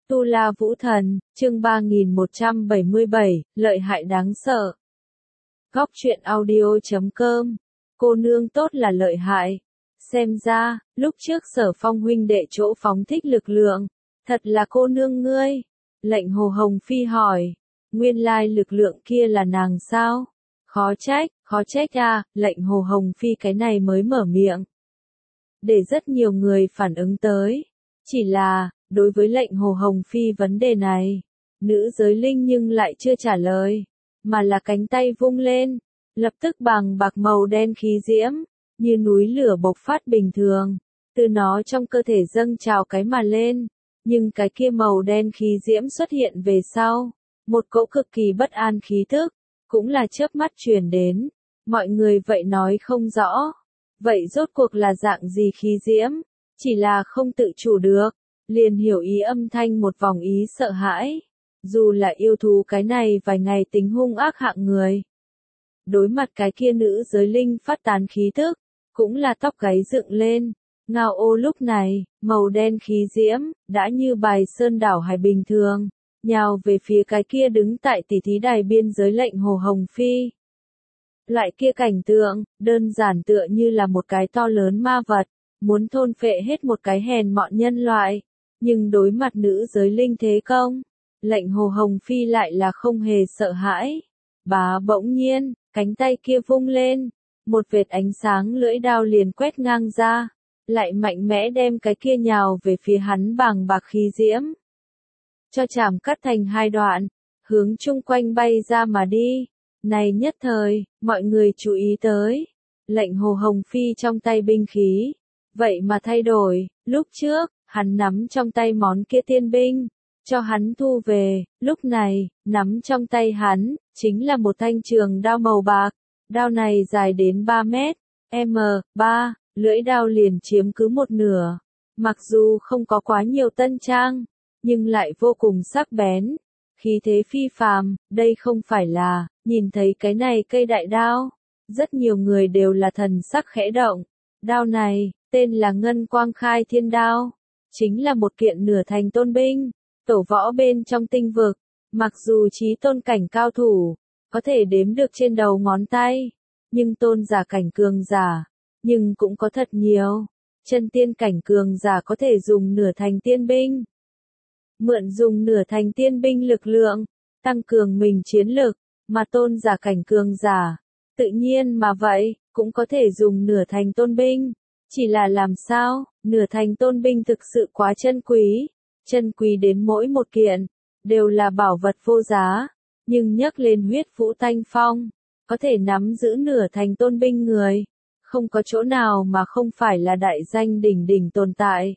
Tu La Vũ Thần, chương 3177, lợi hại đáng sợ. Góc truyện audio.com, cô nương tốt là lợi hại. Xem ra, lúc trước Sở Phong huynh đệ chỗ phóng thích lực lượng, thật là cô nương ngươi. Lệnh Hồ Hồng Phi hỏi, nguyên lai lực lượng kia là nàng sao? Khó trách à, lệnh Hồ Hồng Phi cái này mới mở miệng. Để rất nhiều người phản ứng tới. Chỉ là, đối với lệnh Hồ Hồng Phi vấn đề này, nữ giới linh nhưng lại chưa trả lời, mà là cánh tay vung lên, lập tức bàng bạc màu đen khí diễm, như núi lửa bộc phát bình thường, từ nó trong cơ thể dâng trào cái mà lên, nhưng cái kia màu đen khí diễm xuất hiện về sau, một cỗ cực kỳ bất an khí thức, cũng là chớp mắt truyền đến, mọi người vậy nói không rõ, vậy rốt cuộc là dạng gì khí diễm, chỉ là không tự chủ được. Liền hiểu ý âm thanh một vòng ý sợ hãi. Dù là yêu thú cái này vài ngày tính hung ác hạng người. Đối mặt cái kia nữ giới linh phát tán khí thức, cũng là tóc gáy dựng lên. Ngao ô lúc này, màu đen khí diễm, đã như bài sơn đảo hải bình thường, nhào về phía cái kia đứng tại tỷ thí đài biên giới lệnh Hồ Hồng Phi. Loại kia cảnh tượng, đơn giản tựa như là một cái to lớn ma vật, muốn thôn phệ hết một cái hèn mọn nhân loại. Nhưng đối mặt nữ giới linh thế công, lệnh Hồ Hồng Phi lại là không hề sợ hãi. Bỗng nhiên, cánh tay kia vung lên, một vệt ánh sáng lưỡi đao liền quét ngang ra, lại mạnh mẽ đem cái kia nhào về phía hắn bàng bạc khí diễm. Cho chảm cắt thành hai đoạn, hướng chung quanh bay ra mà đi. Này nhất thời, mọi người chú ý tới, lệnh Hồ Hồng Phi trong tay binh khí, vậy mà thay đổi, lúc trước, hắn nắm trong tay món kia tiên binh, cho hắn thu về, lúc này, nắm trong tay hắn, chính là một thanh trường đao màu bạc, đao này dài đến 3 mét, m3, lưỡi đao liền chiếm cứ một nửa, mặc dù không có quá nhiều tân trang, nhưng lại vô cùng sắc bén, khí thế phi phàm, đây không phải là, nhìn thấy cái này cây đại đao, rất nhiều người đều là thần sắc khẽ động, đao này, tên là Ngân Quang Khai Thiên Đao. Chính là một kiện nửa thành tôn binh, tổ võ bên trong tinh vực, mặc dù chí tôn cảnh cao thủ, có thể đếm được trên đầu ngón tay, nhưng tôn giả cảnh cường giả, nhưng cũng có thật nhiều, chân tiên cảnh cường giả có thể dùng nửa thành tiên binh. Mượn dùng nửa thành tiên binh lực lượng, tăng cường mình chiến lực, mà tôn giả cảnh cường giả, tự nhiên mà vậy, cũng có thể dùng nửa thành tôn binh. Chỉ là làm sao, nửa thành tôn binh thực sự quá chân quý đến mỗi một kiện, đều là bảo vật vô giá, nhưng nhắc lên huyết vũ thanh phong, có thể nắm giữ nửa thành tôn binh người, không có chỗ nào mà không phải là đại danh đỉnh đỉnh tồn tại.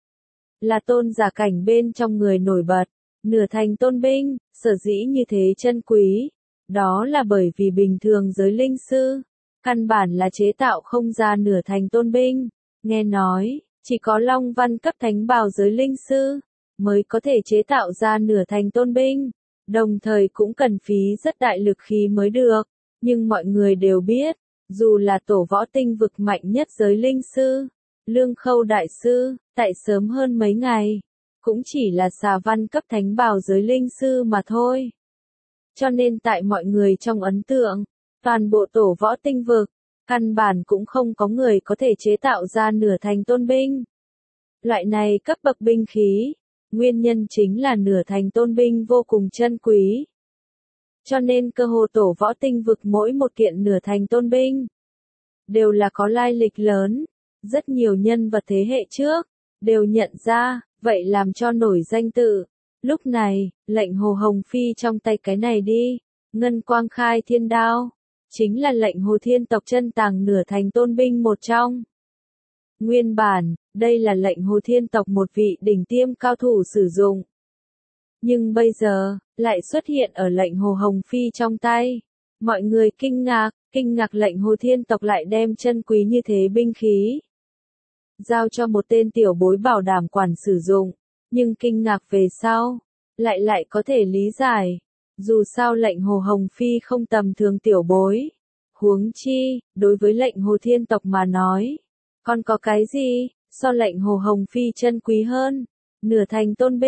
Là tôn giả cảnh bên trong người nổi bật, nửa thành tôn binh, sở dĩ như thế chân quý, đó là bởi vì bình thường giới linh sư, căn bản là chế tạo không ra nửa thành tôn binh, nghe nói, chỉ có Long Văn cấp thánh bào giới linh sư, mới có thể chế tạo ra nửa thành tôn binh, đồng thời cũng cần phí rất đại lực khí mới được, nhưng mọi người đều biết, dù là tổ võ tinh vực mạnh nhất giới linh sư, Lương Khâu Đại Sư, tại sớm hơn mấy ngày, cũng chỉ là xà văn cấp thánh bào giới linh sư mà thôi. Cho nên tại mọi người trong ấn tượng, toàn bộ tổ võ tinh vực, căn bản cũng không có người có thể chế tạo ra nửa thành tôn binh. Loại này cấp bậc binh khí, nguyên nhân chính là nửa thành tôn binh vô cùng chân quý. Cho nên cơ hồ tổ võ tinh vực mỗi một kiện nửa thành tôn binh, đều là có lai lịch lớn, rất nhiều nhân vật thế hệ trước, đều nhận ra, vậy làm cho nổi danh tự. Lúc này, lệnh Hồ Hồng Phi trong tay cái này đi, Ngân Quang Khai Thiên Đao, chính là lệnh Hồ Thiên tộc chân tàng nửa thành tôn binh một trong. Nguyên bản, đây là lệnh Hồ Thiên tộc một vị đỉnh tiêm cao thủ sử dụng. Nhưng bây giờ, lại xuất hiện ở lệnh Hồ Hồng Phi trong tay. Mọi người kinh ngạc lệnh Hồ Thiên tộc lại đem chân quý như thế binh khí. Giao cho một tên tiểu bối bảo đảm quản sử dụng, nhưng kinh ngạc về sau, lại có thể lý giải. Dù sao lệnh Hồ Hồng Phi không tầm thường tiểu bối. Huống chi, đối với lệnh Hồ Thiên tộc mà nói, còn có cái gì, so lệnh Hồ Hồng Phi chân quý hơn, nửa thành tôn binh,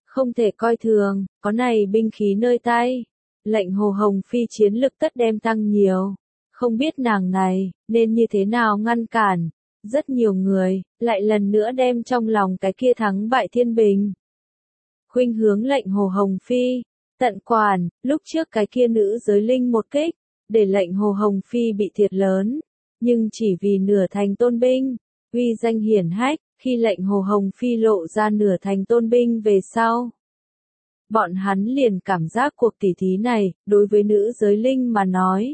không thể coi thường, có này binh khí nơi tay. Lệnh Hồ Hồng Phi chiến lực tất đem tăng nhiều. Không biết nàng này, nên như thế nào ngăn cản. Rất nhiều người, lại lần nữa đem trong lòng cái kia thắng bại thiên bình. Khuynh hướng lệnh Hồ Hồng Phi, tận quản, lúc trước cái kia nữ giới linh một kích, để lệnh Hồ Hồng Phi bị thiệt lớn. Nhưng chỉ vì nửa thành tôn binh, uy danh hiển hách, khi lệnh Hồ Hồng Phi lộ ra nửa thành tôn binh về sau. Bọn hắn liền cảm giác cuộc tỉ thí này, đối với nữ giới linh mà nói.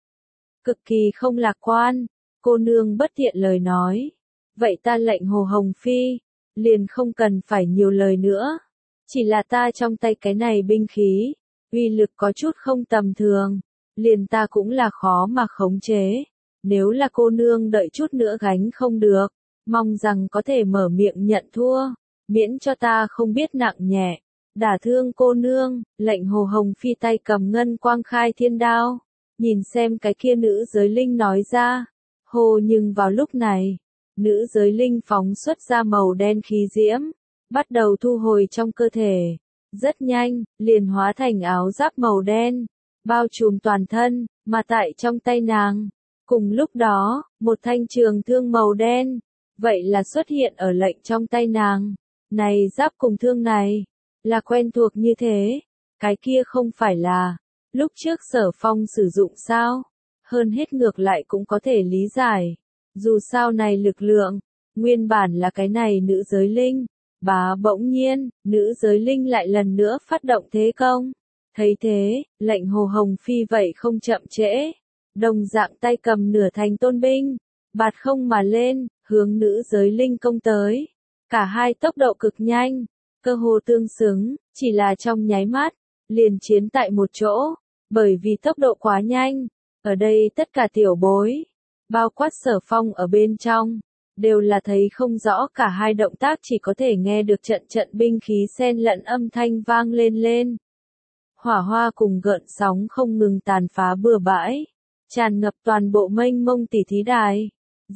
Cực kỳ không lạc quan, cô nương bất thiện lời nói. Vậy ta lệnh Hồ Hồng Phi, liền không cần phải nhiều lời nữa. Chỉ là ta trong tay cái này binh khí, uy lực có chút không tầm thường, liền ta cũng là khó mà khống chế. Nếu là cô nương đợi chút nữa gánh không được, mong rằng có thể mở miệng nhận thua, miễn cho ta không biết nặng nhẹ. Đả thương cô nương, lệnh Hồ Hồng Phi tay cầm ngân quang khai thiên đao, nhìn xem cái kia nữ giới linh nói ra. Hồ nhưng vào lúc này, nữ giới linh phóng xuất ra màu đen khí diễm, bắt đầu thu hồi trong cơ thể. Rất nhanh, liền hóa thành áo giáp màu đen, bao trùm toàn thân, mà tại trong tay nàng. Cùng lúc đó, một thanh trường thương màu đen, vậy là xuất hiện ở lệnh trong tay nàng. Này giáp cùng thương này, là quen thuộc như thế, cái kia không phải là, lúc trước Sở Phong sử dụng sao, hơn hết ngược lại cũng có thể lý giải, dù sao này lực lượng, nguyên bản là cái này nữ giới linh, bỗng nhiên, nữ giới linh lại lần nữa phát động thế công, thấy thế, lệnh Hồ Hồng Phi vậy không chậm trễ, đồng dạng tay cầm nửa thành tôn binh, bạt không mà lên, hướng nữ giới linh công tới, cả hai tốc độ cực nhanh. Cơ hồ tương xứng, chỉ là trong nháy mắt, liền chiến tại một chỗ, bởi vì tốc độ quá nhanh, ở đây tất cả tiểu bối, bao quát Sở Phong ở bên trong, đều là thấy không rõ cả hai động tác chỉ có thể nghe được trận trận binh khí xen lẫn âm thanh vang lên. Hỏa hoa cùng gợn sóng không ngừng tàn phá bừa bãi, tràn ngập toàn bộ mênh mông tỉ thí đài.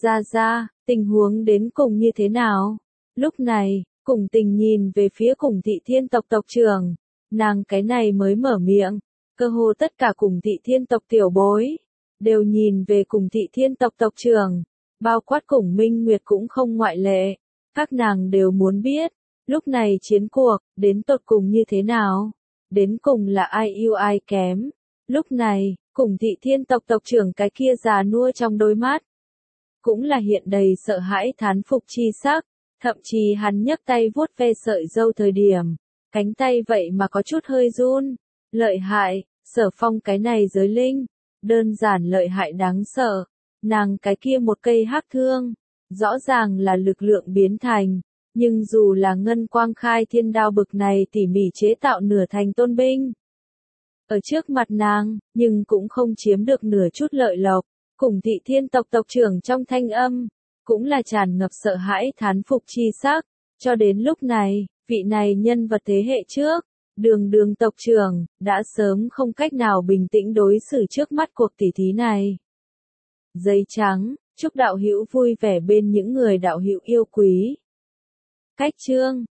Ra, tình huống đến cùng như thế nào? Lúc này, Cùng Tình nhìn về phía Cùng Thị Thiên tộc tộc trưởng, nàng cái này mới mở miệng, cơ hồ tất cả Cùng Thị Thiên tộc tiểu bối, đều nhìn về Cùng Thị Thiên tộc tộc trưởng, bao quát Cùng Minh Nguyệt cũng không ngoại lệ, các nàng đều muốn biết, lúc này chiến cuộc, đến tột cùng như thế nào, đến cùng là ai ưu ai kém, lúc này, Cùng Thị Thiên tộc tộc trưởng cái kia già nua trong đôi mắt, cũng là hiện đầy sợ hãi thán phục chi sắc. Thậm chí hắn nhấc tay vuốt ve sợi râu thời điểm, cánh tay vậy mà có chút hơi run. Lợi hại, Sở Phong cái này giới linh, đơn giản lợi hại đáng sợ. Nàng cái kia một cây hắc thương, rõ ràng là lực lượng biến thành, nhưng dù là ngân quang khai thiên đao bực này tỉ mỉ chế tạo nửa thành tôn binh. Ở trước mặt nàng, nhưng cũng không chiếm được nửa chút lợi lộc. Cùng Thị Thiên tộc tộc trưởng trong thanh âm, cũng là tràn ngập sợ hãi thán phục chi sắc, cho đến lúc này, vị này nhân vật thế hệ trước, Đường tộc trưởng, đã sớm không cách nào bình tĩnh đối xử trước mắt cuộc tỉ thí này. Giấy trắng, chúc đạo hữu vui vẻ bên những người đạo hữu yêu quý. Cách chương